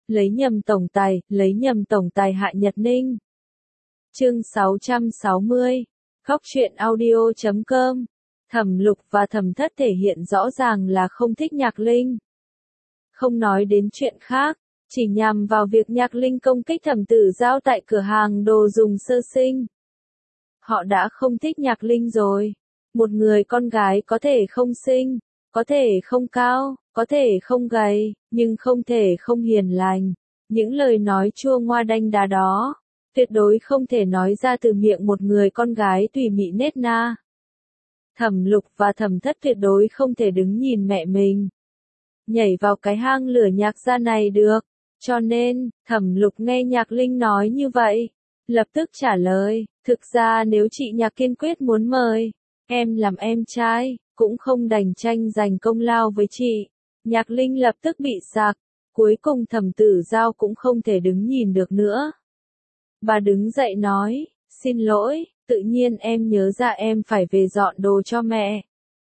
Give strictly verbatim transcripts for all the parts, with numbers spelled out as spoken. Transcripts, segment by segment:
lấy nhầm tổng tài, lấy nhầm tổng tài Hạ Nhật Ninh. Chương sáu trăm sáu mươi, Khóc Chuyện Audio chấm com. Thẩm Lục và Thẩm Thất thể hiện rõ ràng là không thích Nhạc Linh. Không nói đến chuyện khác, chỉ nhằm vào việc Nhạc Linh công kích Thẩm Tử Giao tại cửa hàng đồ dùng sơ sinh. Họ đã không thích Nhạc Linh rồi. Một người con gái có thể không xinh, có thể không cao, có thể không gầy, nhưng không thể không hiền lành. Những lời nói chua ngoa đanh đá đó, tuyệt đối không thể nói ra từ miệng một người con gái tùy mị nết na. Thẩm Lục và Thẩm Thất tuyệt đối không thể đứng nhìn mẹ mình nhảy vào cái hang lửa Nhạc gia này được. Cho nên, Thẩm Lục nghe Nhạc Linh nói như vậy, lập tức trả lời, thực ra nếu chị Nhạc kiên quyết muốn mời em làm em trai, cũng không đành tranh giành công lao với chị. Nhạc Linh lập tức bị sặc, cuối cùng Thẩm Tử Giao cũng không thể đứng nhìn được nữa. Bà đứng dậy nói, xin lỗi, tự nhiên em nhớ ra em phải về dọn đồ cho mẹ.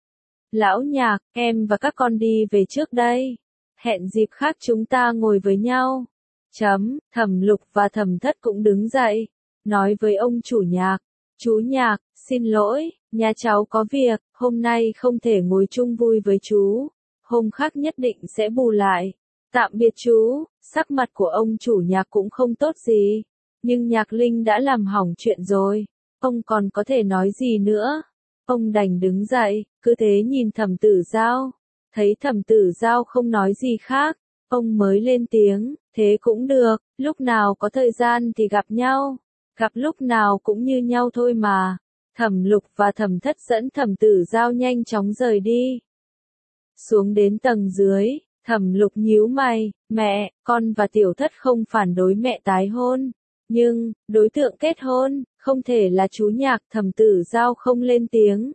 Lão Nhạc, em và các con đi về trước đây. Hẹn dịp khác chúng ta ngồi với nhau. Chấm, Thẩm Lục và Thẩm Thất cũng đứng dậy, nói với ông chủ Nhạc, chú Nhạc, xin lỗi, nhà cháu có việc, hôm nay không thể ngồi chung vui với chú, hôm khác nhất định sẽ bù lại. Tạm biệt chú. Sắc mặt của ông chủ Nhạc cũng không tốt gì, nhưng Nhạc Linh đã làm hỏng chuyện rồi, ông còn có thể nói gì nữa. Ông đành đứng dậy, cứ thế nhìn Thẩm Tử Giao. Thấy Thẩm Tử Giao không nói gì khác, ông mới lên tiếng, thế cũng được, lúc nào có thời gian thì gặp nhau, gặp lúc nào cũng như nhau thôi mà. Thẩm Lục và Thẩm Thất dẫn Thẩm Tử Giao nhanh chóng rời đi. Xuống đến tầng dưới, Thẩm Lục nhíu mày, mẹ, con và Tiểu Thất không phản đối mẹ tái hôn, nhưng, đối tượng kết hôn, không thể là chú Nhạc. Thẩm Tử Giao không lên tiếng,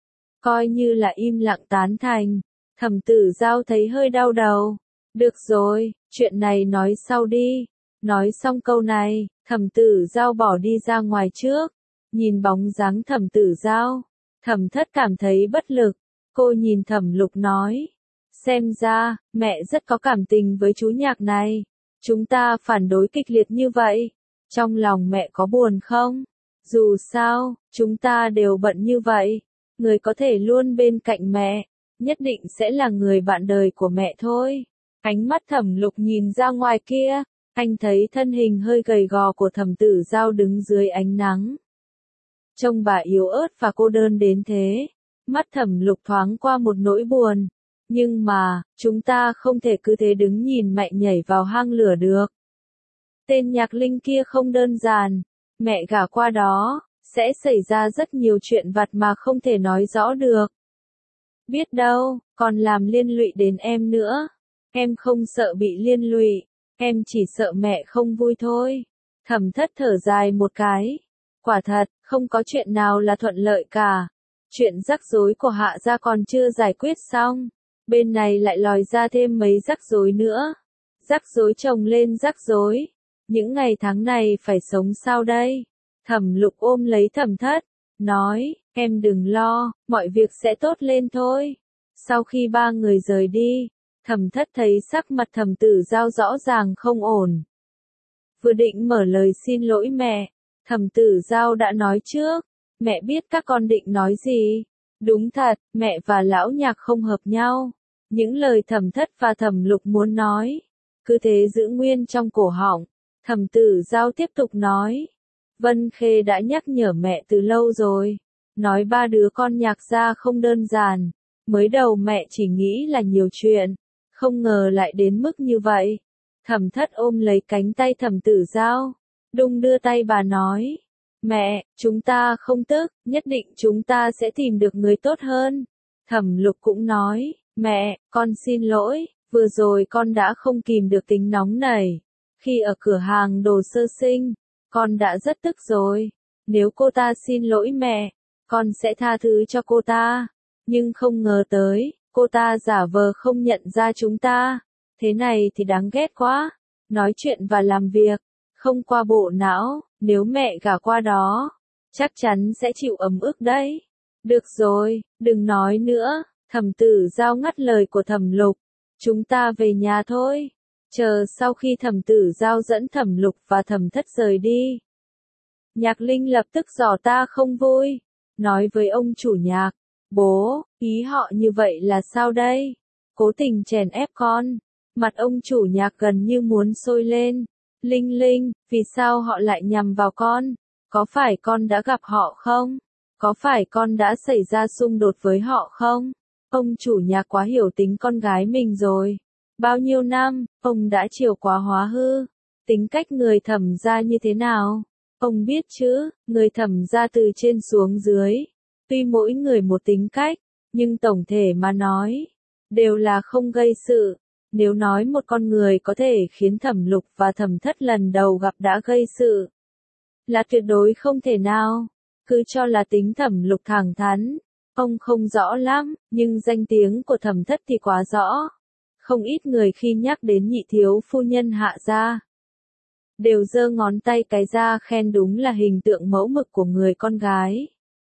coi như là im lặng tán thành. Thẩm Tử Giao thấy hơi đau đầu. Được rồi, chuyện này nói sau đi. Nói xong câu này, Thẩm Tử Giao bỏ đi ra ngoài trước. Nhìn bóng dáng Thẩm Tử Giao, Thẩm Thất cảm thấy bất lực. Cô nhìn Thẩm Lục nói, xem ra, mẹ rất có cảm tình với chú Nhạc này. Chúng ta phản đối kịch liệt như vậy, trong lòng mẹ có buồn không? Dù sao, chúng ta đều bận như vậy. Người có thể luôn bên cạnh mẹ, nhất định sẽ là người bạn đời của mẹ thôi. Ánh mắt Thẩm Lục nhìn ra ngoài kia, anh thấy thân hình hơi gầy gò của Thẩm Tử Giao đứng dưới ánh nắng. Trông bà yếu ớt và cô đơn đến thế, mắt Thẩm Lục thoáng qua một nỗi buồn. Nhưng mà, chúng ta không thể cứ thế đứng nhìn mẹ nhảy vào hang lửa được. Tên Nhạc Linh kia không đơn giản, mẹ gả qua đó, sẽ xảy ra rất nhiều chuyện vặt mà không thể nói rõ được. Biết đâu, còn làm liên lụy đến em nữa. Em không sợ bị liên lụy, em chỉ sợ mẹ không vui thôi. Thẩm Thất thở dài một cái. Quả thật, không có chuyện nào là thuận lợi cả. Chuyện rắc rối của Hạ gia còn chưa giải quyết xong, bên này lại lòi ra thêm mấy rắc rối nữa. Rắc rối chồng lên rắc rối. Những ngày tháng này phải sống sao đây? Thẩm Lục ôm lấy Thẩm Thất, nói, em đừng lo, mọi việc sẽ tốt lên thôi. Sau khi ba người rời đi, Thẩm Thất thấy sắc mặt Thẩm Tử Giao rõ ràng không ổn. Vừa định mở lời xin lỗi mẹ, Thẩm Tử Giao đã nói trước, mẹ biết các con định nói gì. Đúng thật, mẹ và Lão Nhạc không hợp nhau. Những lời Thẩm Thất và Thẩm Lục muốn nói, cứ thế giữ nguyên trong cổ họng. Thẩm Tử Giao tiếp tục nói, Vân Khê đã nhắc nhở mẹ từ lâu rồi, nói ba đứa con Nhạc gia không đơn giản. Mới đầu mẹ chỉ nghĩ là nhiều chuyện, không ngờ lại đến mức như vậy. Thẩm Thất ôm lấy cánh tay Thẩm Tử Giao, đung đưa tay bà nói, mẹ, chúng ta không tức, nhất định chúng ta sẽ tìm được người tốt hơn. Thẩm Lục cũng nói, mẹ, con xin lỗi, vừa rồi con đã không kìm được tính nóng nảy. Khi ở cửa hàng đồ sơ sinh, con đã rất tức rồi. Nếu cô ta xin lỗi mẹ, con sẽ tha thứ cho cô ta. Nhưng không ngờ tới, cô ta giả vờ không nhận ra chúng ta. Thế này thì đáng ghét quá. Nói chuyện và làm việc, không qua bộ não, nếu mẹ gả qua đó, chắc chắn sẽ chịu ấm ức đấy. Được rồi, đừng nói nữa. Thẩm Tử Giao ngắt lời của Thẩm Lục. Chúng ta về nhà thôi. Chờ sau khi Thẩm Tử Giao dẫn Thẩm Lục và Thẩm Thất rời đi, Nhạc Linh lập tức tỏ ta không vui, nói với ông chủ Nhạc, bố, ý họ như vậy là sao đây? Cố tình chèn ép con. Mặt ông chủ Nhạc gần như muốn sôi lên. Linh Linh, vì sao họ lại nhằm vào con? Có phải con đã gặp họ không? Có phải con đã xảy ra xung đột với họ không? Ông chủ Nhạc quá hiểu tính con gái mình rồi. Bao nhiêu năm, ông đã chiều quá hóa hư. Tính cách người Thẩm gia như thế nào? Ông biết chứ, người Thẩm gia từ trên xuống dưới. Tuy mỗi người một tính cách, nhưng tổng thể mà nói, đều là không gây sự. Nếu nói một con người có thể khiến Thẩm Lục và Thẩm Thất lần đầu gặp đã gây sự, là tuyệt đối không thể nào. Cứ cho là tính Thẩm Lục thẳng thắn, ông không rõ lắm, nhưng danh tiếng của Thẩm Thất thì quá rõ. Không ít người khi nhắc đến nhị thiếu phu nhân Hạ gia, đều giơ ngón tay cái ra khen đúng là hình tượng mẫu mực của người con gái.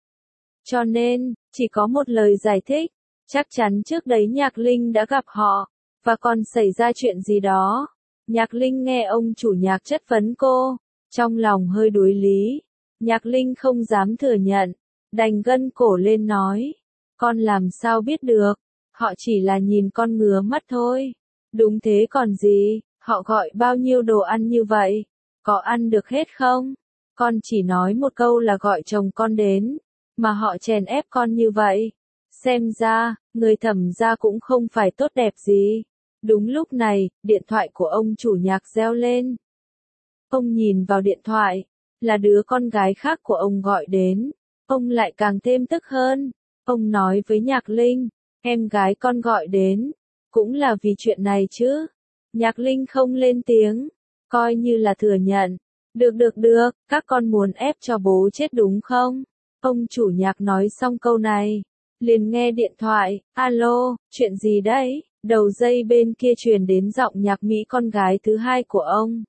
Cho nên, chỉ có một lời giải thích, chắc chắn trước đấy Nhạc Linh đã gặp họ, và còn xảy ra chuyện gì đó. Nhạc Linh nghe ông chủ Nhạc chất vấn cô, trong lòng hơi đuối lý. Nhạc Linh không dám thừa nhận, đành gân cổ lên nói, con làm sao biết được, họ chỉ là nhìn con ngứa mắt thôi. Đúng thế còn gì, họ gọi bao nhiêu đồ ăn như vậy, có ăn được hết không? Con chỉ nói một câu là gọi chồng con đến, mà họ chèn ép con như vậy. Xem ra, người Thẩm gia cũng không phải tốt đẹp gì. Đúng lúc này, điện thoại của ông chủ Nhạc reo lên. Ông nhìn vào điện thoại, là đứa con gái khác của ông gọi đến. Ông lại càng thêm tức hơn. Ông nói với Nhạc Linh, em gái con gọi đến, cũng là vì chuyện này chứ. Nhạc Linh không lên tiếng, coi như là thừa nhận. Được được được, các con muốn ép cho bố chết đúng không? Ông chủ Nhạc nói xong câu này, liền nghe điện thoại, alo, chuyện gì đấy? Đầu dây bên kia truyền đến giọng Nhạc Mỹ con gái thứ hai của ông.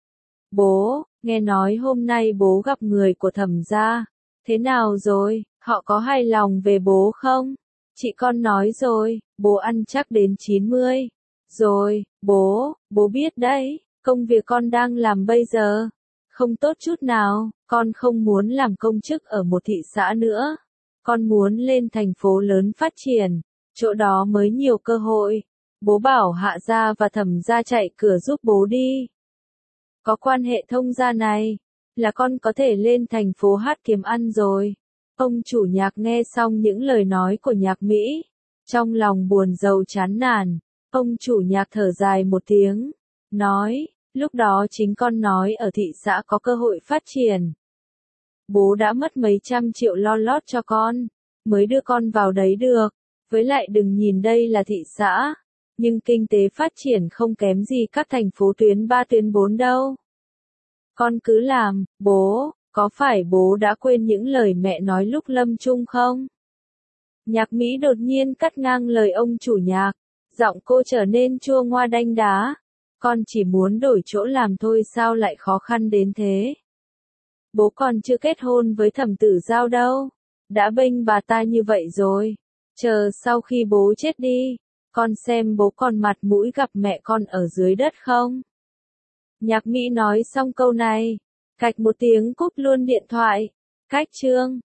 Bố, nghe nói hôm nay bố gặp người của Thẩm gia. Thế nào rồi, họ có hài lòng về bố không? Chị con nói rồi, bố ăn chắc đến chín mươi. Rồi, bố, bố biết đấy, công việc con đang làm bây giờ không tốt chút nào, con không muốn làm công chức ở một thị xã nữa. Con muốn lên thành phố lớn phát triển, chỗ đó mới nhiều cơ hội. Bố bảo Hạ gia và Thẩm gia chạy cửa giúp bố đi. Có quan hệ thông gia này, là con có thể lên thành phố hát kiếm ăn rồi. Ông chủ Nhạc nghe xong những lời nói của Nhạc Mỹ, trong lòng buồn rầu chán nản. Ông chủ Nhạc thở dài một tiếng, nói, lúc đó chính con nói ở thị xã có cơ hội phát triển. Bố đã mất mấy trăm triệu lo lót cho con, mới đưa con vào đấy được. Với lại đừng nhìn đây là thị xã, nhưng kinh tế phát triển không kém gì các thành phố tuyến ba tuyến bốn đâu. Con cứ làm, bố, có phải bố đã quên những lời mẹ nói lúc lâm chung không? Nhạc Mỹ đột nhiên cắt ngang lời ông chủ Nhạc, giọng cô trở nên chua ngoa đanh đá. Con chỉ muốn đổi chỗ làm thôi sao lại khó khăn đến thế? Bố còn chưa kết hôn với Thẩm Tử Giao đâu, đã bênh bà ta như vậy rồi. Chờ sau khi bố chết đi, con xem bố còn mặt mũi gặp mẹ con ở dưới đất không? Nhạc Mỹ nói xong câu này, cạch một tiếng cúp luôn điện thoại. Cách chương